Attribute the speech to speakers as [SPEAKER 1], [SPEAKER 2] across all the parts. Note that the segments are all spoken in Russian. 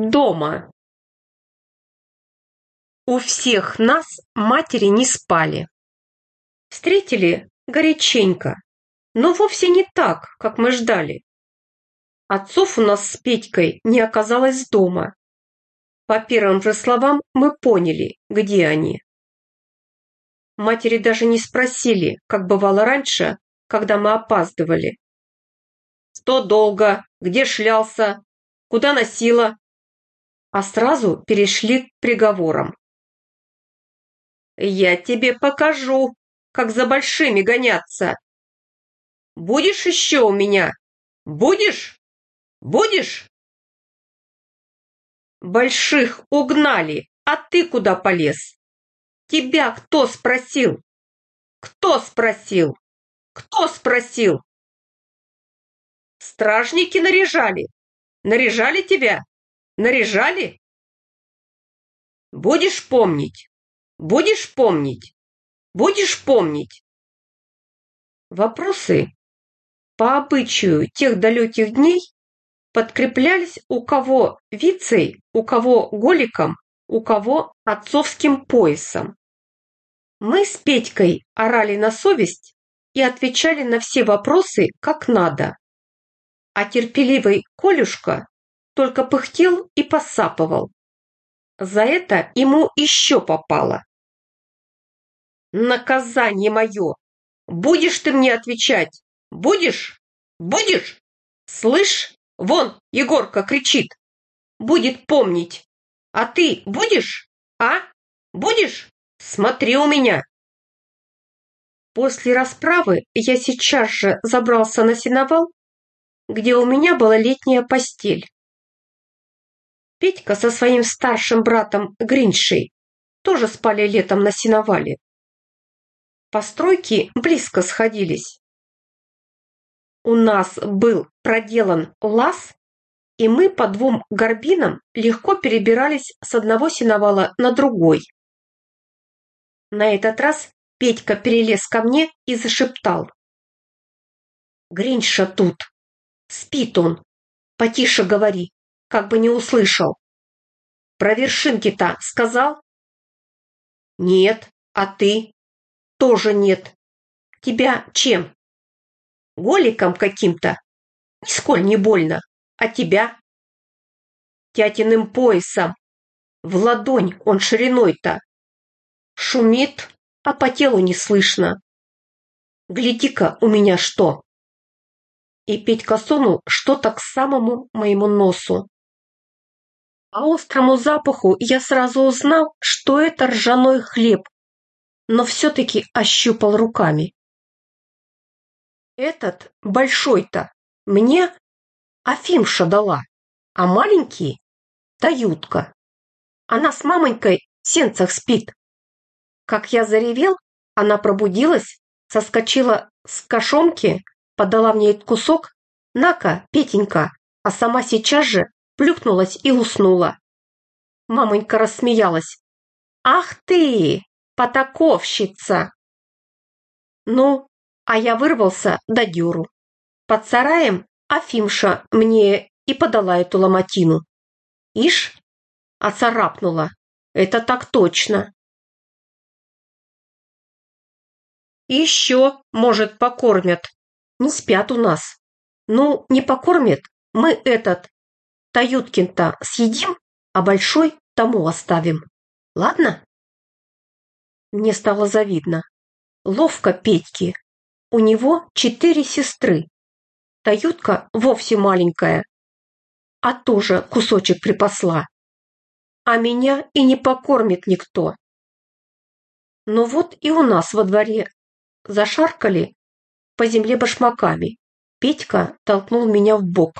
[SPEAKER 1] дома. У всех нас матери не спали. Встретили горяченько, но вовсе не так, как мы ждали. Отцов у нас с Петькой не оказалось дома. По первым же словам мы поняли, где они. Матери даже не спросили, как бывало раньше, когда мы опаздывали. Что долго, где шлялся, куда носила, а сразу перешли к приговорам. Я тебе покажу, как за большими гоняться. Будешь еще у меня? Будешь? Будешь? Больших угнали, а ты куда полез? Тебя кто спросил? Кто спросил? Кто спросил? Стражники наряжали. Наряжали тебя? Наряжали? Будешь помнить? Будешь помнить? Будешь помнить? Вопросы по обычаю тех далеких дней подкреплялись у кого вицей, у кого голиком, у кого отцовским поясом. Мы с Петькой орали на совесть и отвечали на все вопросы как надо. А терпеливый Колюшка только пыхтел и посапывал. За это ему еще попало. Наказание мое! Будешь ты мне отвечать? Будешь? Будешь? Слышь, вон Егорка кричит. Будет помнить. А ты будешь? А? Будешь? Смотри у меня. После расправы я сейчас же забрался на сеновал, где у меня была летняя постель. Петька со своим старшим братом Гриншей тоже спали летом на сеновале. Постройки близко сходились. У нас был проделан лаз, и мы по двум горбинам легко перебирались с одного сеновала на другой. На этот раз Петька перелез ко мне и зашептал. «Гринша тут. Спит он. Потише говори, как бы не услышал. Про вершинки-то сказал?» «Нет. А ты?» «Тоже нет. Тебя чем? Голиком каким-то? Нисколь не больно. А тебя?» «Тятиным поясом. В ладонь он шириной-то. Шумит, а по телу не слышно. Гляди-ка у меня что!» И Петька сунул что-то к самому моему носу. По острому запаху я сразу узнал, что это ржаной хлеб, но все-таки ощупал руками. Этот большой-то мне Афимша дала, а маленький — Таютка. Она с мамонькой в сенцах спит. Как я заревел, она пробудилась, соскочила с кошомки, подала мне этот кусок. «На-ка, Петенька!» А сама сейчас же плюхнулась и уснула. Мамонька рассмеялась. «Ах ты, потаковщица!» Ну, а я вырвался до дёру. Под сараем Афимша мне и подала эту ломотину. Ишь, оцарапнула. Это так точно. И еще, может, покормят. Не спят у нас. Ну, не покормят, мы этот Таюткин-то съедим, а большой тому оставим. Ладно? Мне стало завидно. Ловко Петьки. У него 4 сестры. Таютка вовсе маленькая, а тоже кусочек припасла. А меня и не покормит никто. Но вот и у нас во дворе зашаркали по земле башмаками. Петька толкнул меня в бок.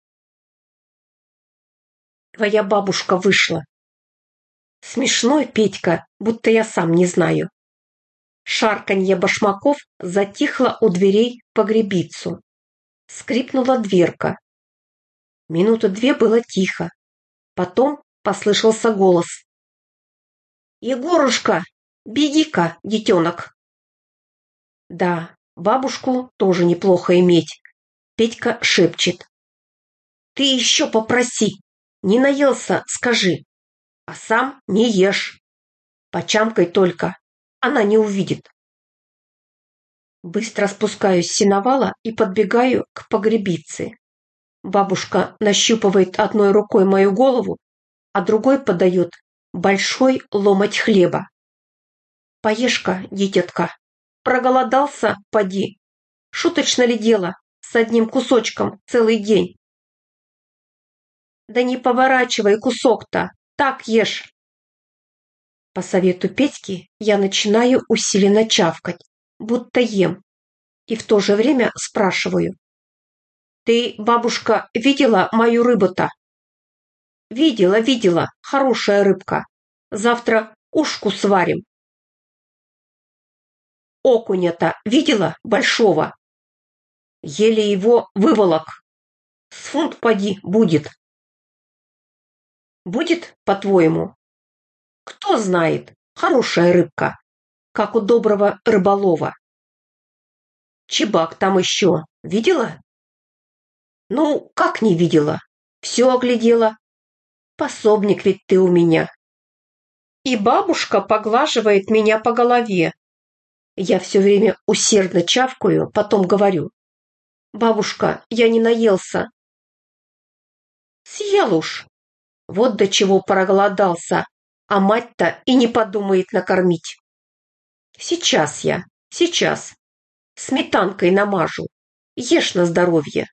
[SPEAKER 1] Твоя бабушка вышла. Смешной Петька, будто я сам не знаю. Шарканье башмаков затихло у дверей в погребицу. Скрипнула дверка. Минуты 2 было тихо. Потом послышался голос. «Егорушка, беги-ка, детенок!» Да, бабушку тоже неплохо иметь. Петька шепчет. «Ты еще попроси, Не наелся, скажи, а сам не ешь. Почамкай только, она не увидит. Быстро спускаюсь с сеновала и подбегаю к погребице. Бабушка нащупывает одной рукой мою голову, а другой подает большой ломоть хлеба. Поешь-ка, дитятка, проголодался, поди. Шуточно ли дело с одним кусочком целый день? Да не поворачивай кусок-то, так ешь. По совету Петьки я начинаю усиленно чавкать, будто ем, и в то же время спрашиваю. Ты, бабушка, видела мою рыбу-то? Видела, видела, хорошая рыбка. Завтра ушку сварим. Окуня-то видела большого? Еле его выволок. С фунт поди будет. Будет, по-твоему? Кто знает, хорошая рыбка, как у доброго рыболова. Чебак там еще видела? Ну, как не видела? Все оглядела. Пособник ведь ты у меня. И бабушка поглаживает меня по голове. Я все время усердно чавкаю, потом говорю. Бабушка, я не наелся. Съел уж. Вот до чего проголодался, а мать-то и не подумает накормить. Сейчас. Сметанкой намажу. Ешь на здоровье.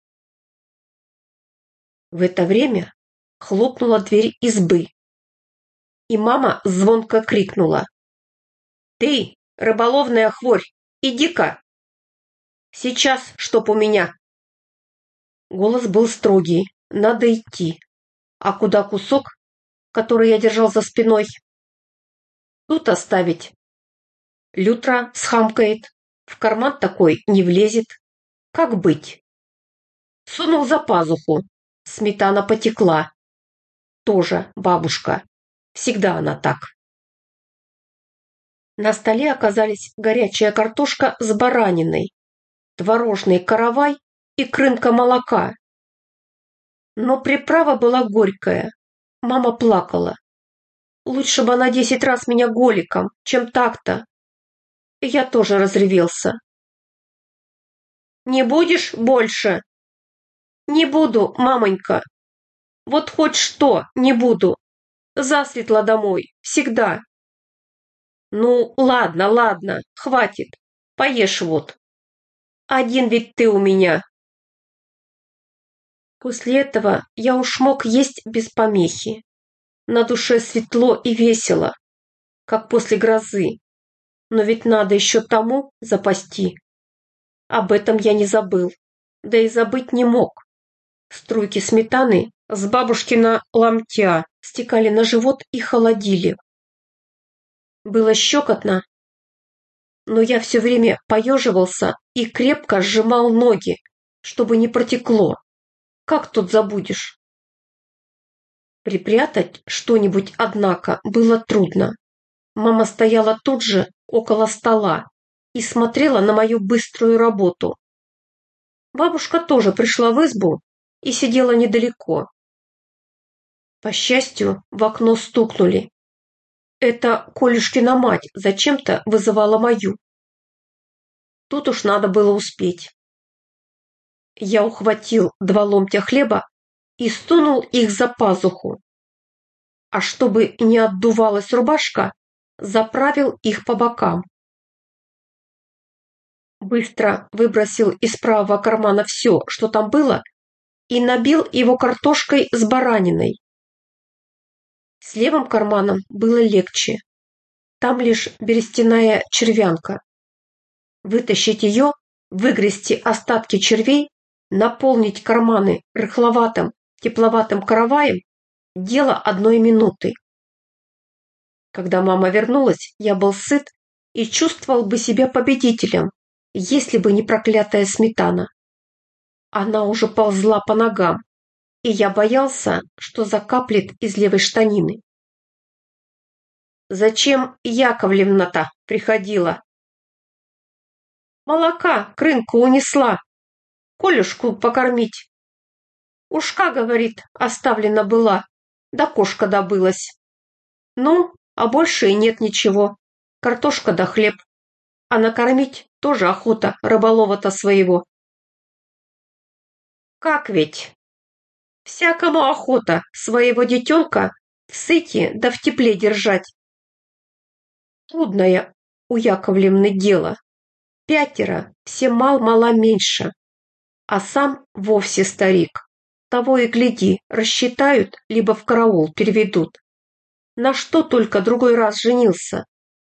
[SPEAKER 1] В это время хлопнула дверь избы, и мама звонко крикнула. «Ты, рыболовная хворь, иди-ка! Сейчас, чтоб у меня!» Голос был строгий, надо идти. А куда кусок, который я держал за спиной? Тут оставить. Лютра схамкает, в карман такой не влезет. Как быть? Сунул за пазуху. Сметана потекла. Тоже бабушка. Всегда она так. На столе оказались горячая картошка с бараниной, творожный каравай и крынка молока. Но приправа была горькая. Мама плакала. Лучше бы она 10 раз меня голиком, чем так-то. И я тоже разревелся. «Не будешь больше?» «Не буду, мамонька. Вот хоть что, не буду. Засветло домой, всегда». «Ну, ладно, хватит. Поешь вот. Один ведь ты у меня». После этого я уж мог есть без помехи. На душе светло и весело, как после грозы. Но ведь надо еще тому запасти. Об этом я не забыл, да и забыть не мог. Струйки сметаны с бабушкина ломтя стекали на живот и холодили. Было щекотно, но я все время поеживался и крепко сжимал ноги, чтобы не протекло. Как тут забудешь? Припрятать что-нибудь, однако, было трудно. Мама стояла тут же, около стола, и смотрела на мою быструю работу. Бабушка тоже пришла в избу и сидела недалеко. По счастью, в окно стукнули. Это Колюшкина мать зачем-то вызывала мою. Тут уж надо было успеть. Я ухватил 2 ломтя хлеба и сунул их за пазуху. А чтобы не отдувалась рубашка, заправил их по бокам. Быстро выбросил из правого кармана все, что там было, и набил его картошкой с бараниной. С левым карманом было легче. Там лишь берестяная червянка. Вытащить ее, выгрести остатки червей, наполнить карманы рыхловатым, тепловатым караваем – дело 1 минуты. Когда мама вернулась, я был сыт и чувствовал бы себя победителем, если бы не проклятая сметана. Она уже ползла по ногам, и я боялся, что закаплет из левой штанины. «Зачем Яковлевна-то приходила?» «Молока крынку унесла, Колюшку покормить. Ушка, говорит, оставлена была. да кошка добылась. Ну, а больше и нет ничего. Картошка да хлеб. А накормить тоже охота рыболова-то своего. Как ведь? Всякому охота своего детенка в сыте да в тепле держать. Трудное у Яковлевны дело. 5, все мал-мала меньше. А сам вовсе старик. Того и гляди, рассчитают, либо в караул переведут. На что только другой раз женился.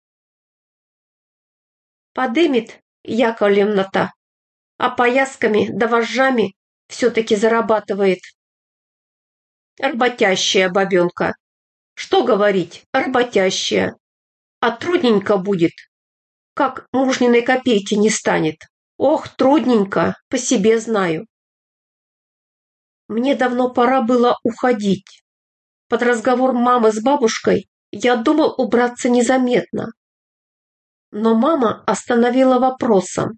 [SPEAKER 1] Подымет Яковлевна-то, а поясками да вожжами все-таки зарабатывает. Работящая бабенка. Что говорить, работящая. А трудненько будет, как мужниной копейки не станет. Ох, трудненько, по себе знаю. Мне давно пора было уходить. Под разговор мамы с бабушкой я думал убраться незаметно. Но мама остановила вопросом.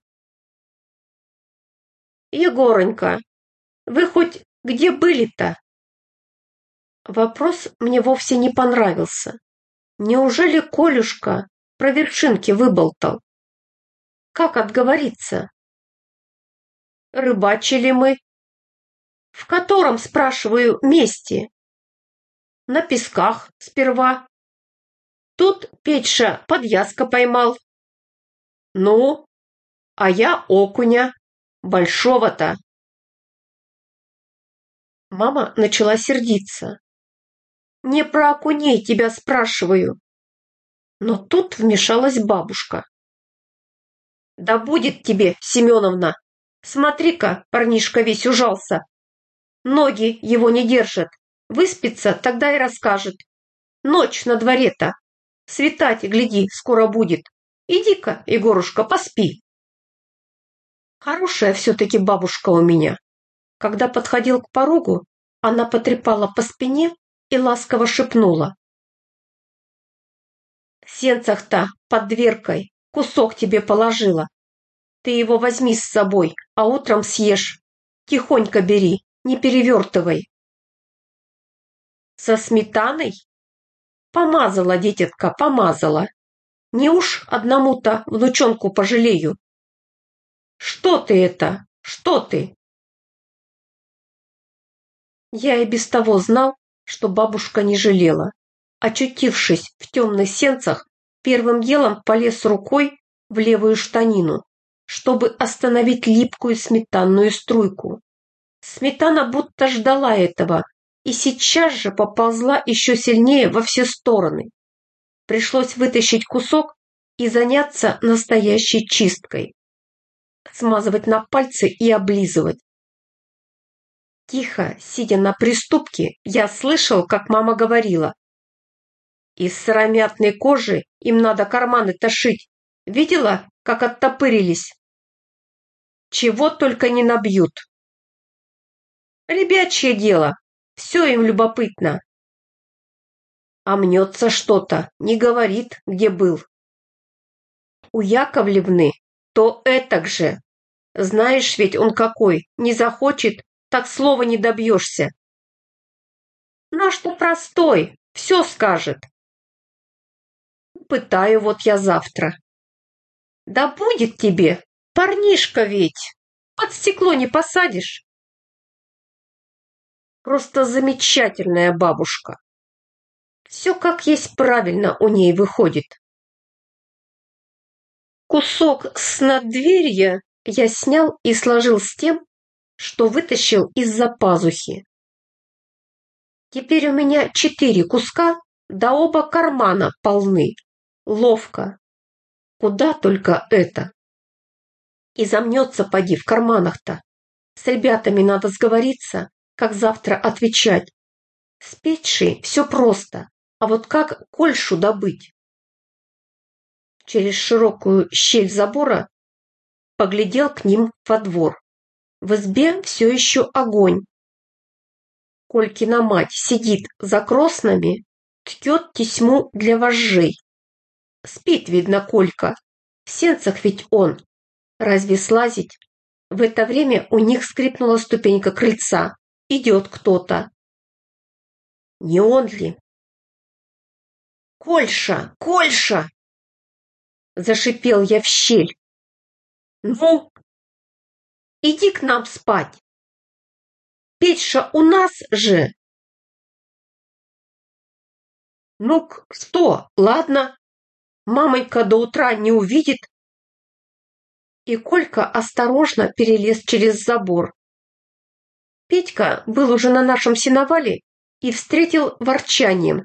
[SPEAKER 1] «Егоронька, вы хоть где были-то?» Вопрос мне вовсе не понравился. Неужели Колюшка про вершинки выболтал? Как отговориться? Рыбачили мы. В котором, спрашиваю, месте? На песках сперва. Тут Петьша подвязка поймал. Ну, а я окуня. Большого-то. Мама начала сердиться. Не про окуней тебя спрашиваю. Но тут вмешалась бабушка. Да будет тебе, Семеновна. Смотри-ка, парнишка весь ужался. Ноги его не держат. Выспится, тогда и расскажет. Ночь на дворе-то. Светать, гляди, скоро будет. Иди-ка, Егорушка, поспи. Хорошая все-таки бабушка у меня. Когда подходил к порогу, она потрепала по спине и ласково шепнула. В сенцах-то под дверкой кусок тебе положила. Ты его возьми с собой, а утром съешь. Тихонько бери, не перевертывай. Со сметаной? Помазала, дитятка, помазала. Не уж одному-то внучонку пожалею. Что ты это? Что ты? Я и без того знал, что бабушка не жалела. Очутившись в темных сенцах, первым делом полез рукой в левую штанину, чтобы остановить липкую сметанную струйку. Сметана будто ждала этого и сейчас же поползла еще сильнее во все стороны. Пришлось вытащить кусок и заняться настоящей чисткой. Смазывать на пальцы и облизывать. Тихо, сидя на приступке, я слышал, как мама говорила. Из сыромятной кожи им надо карманы-то шить. Видела, как оттопырились? Чего только не набьют. Ребячье дело, все им любопытно. А мнется что-то, не говорит, где был. У Яковлевны то этак же. Знаешь ведь он какой, не захочет, так слова не добьешься. Наш что простой, все скажет. Пытаю вот я завтра. Да будет тебе, парнишка ведь, под стекло не посадишь. Просто замечательная бабушка. Все как есть правильно у ней выходит. Кусок с наддверья я снял и сложил с тем, что вытащил из-за пазухи. Теперь у меня 4 куска, да оба кармана полны. Ловко. Куда только это? И замнется, поди, в карманах-то. С ребятами надо сговориться, как завтра отвечать. С Петшей все просто, а вот как Кольшу добыть? Через широкую щель забора поглядел к ним во двор. В избе все еще огонь. Колькина мать сидит за кроснами, ткет тесьму для вожжей. Спит, видно, Колька. В сенцах ведь он. Разве слазить? В это время у них скрипнула ступенька крыльца. Идет кто-то. Не он ли? «Кольша! Кольша!» Зашипел я в щель. «Ну, иди к нам спать! Печь-то у нас же!» «Ну, что, ладно, мамонька до утра не увидит». И Колька осторожно перелез через забор. Петька был уже на нашем сеновале и встретил ворчанием.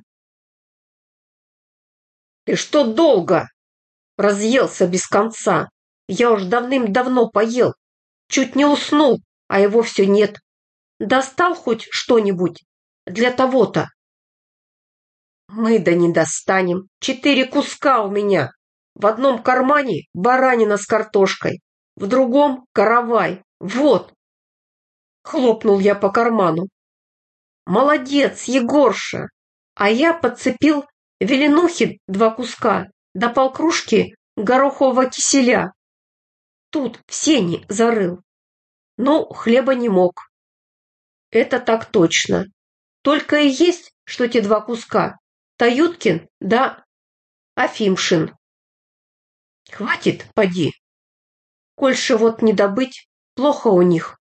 [SPEAKER 1] «Ты что долго? Разъелся без конца. Я уж давным-давно поел. Чуть не уснул, а его все нет. Достал хоть что-нибудь для того-то?» «Мы да не достанем. 4 куска у меня. В одном кармане баранина с картошкой, в другом каравай. Вот!» Хлопнул я по карману. «Молодец, Егорша!» А я подцепил веленухи 2 куска, да полкружки горохового киселя. Тут в сене зарыл. Но хлеба не мог. Это так точно. Только и есть, что те 2 куска. Таюткин да Афимшин. Хватит, поди. Кольше вот не добыть, плохо у них.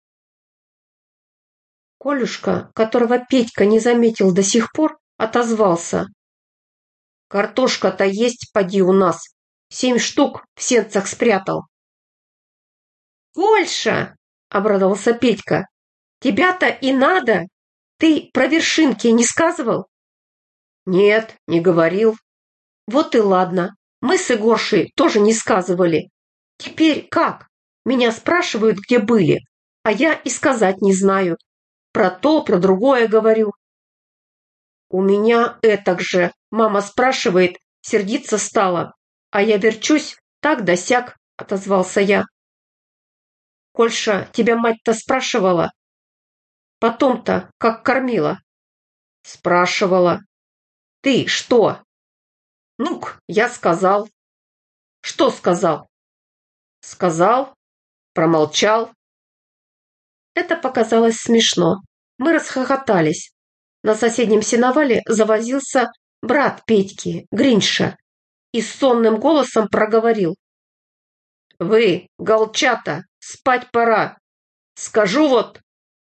[SPEAKER 1] Колюшка, которого Петька не заметил до сих пор, отозвался. «Картошка-то есть, поди, у нас. 7 штук в сенцах спрятал». «Кольша!» — обрадовался Петька. «Тебя-то и надо. Ты про вершинки не сказывал?» «Нет, не говорил». «Вот и ладно. Мы с Егоршей тоже не сказывали. Теперь как? Меня спрашивают, где были, а я и сказать не знаю. Про то, про другое говорю». «У меня этак же. Мама спрашивает, сердиться стала, а я верчусь так да сяк», — отозвался я. «Кольша, тебя мать-то спрашивала? Потом-то как кормила?» «Спрашивала». «Ты что?» «Ну-ка, я сказал». «Что сказал?» «Сказал, промолчал». Это показалось смешно. Мы расхохотались. На соседнем сеновале завозился брат Петьки, Гриньша, и с сонным голосом проговорил. «Вы, голчата, спать пора. Скажу вот...»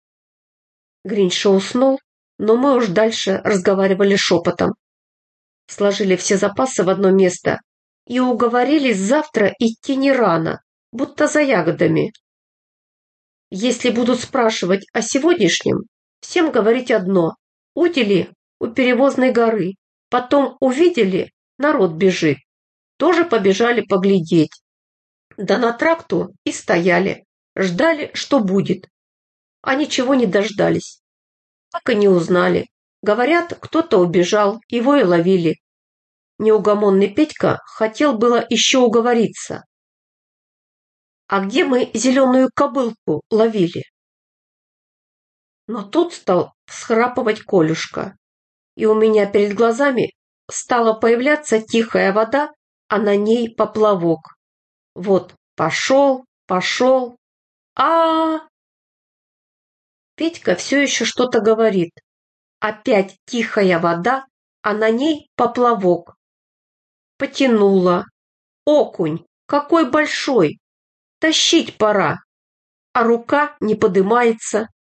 [SPEAKER 1] Гриньша уснул, но мы уж дальше разговаривали шепотом. Сложили все запасы в одно место и уговорились завтра идти не рано, будто за ягодами. Если будут спрашивать о сегодняшнем, всем говорить одно. Удили у Перевозной горы, потом увидели, народ бежит. Тоже побежали поглядеть. Да на тракту и стояли, ждали, что будет. А ничего не дождались. Так и не узнали. Говорят, кто-то убежал, его и ловили. Неугомонный Петька хотел было еще уговориться. «А где мы зеленую кобылку ловили?» Но тут стал всхрапывать Колюшка, и у меня перед глазами стала появляться тихая вода, а на ней поплавок. Вот пошел, пошел, Петька все еще что-то говорит. Опять тихая вода, а на ней поплавок. Потянула. Окунь, какой большой! Тащить пора, а рука не подымается.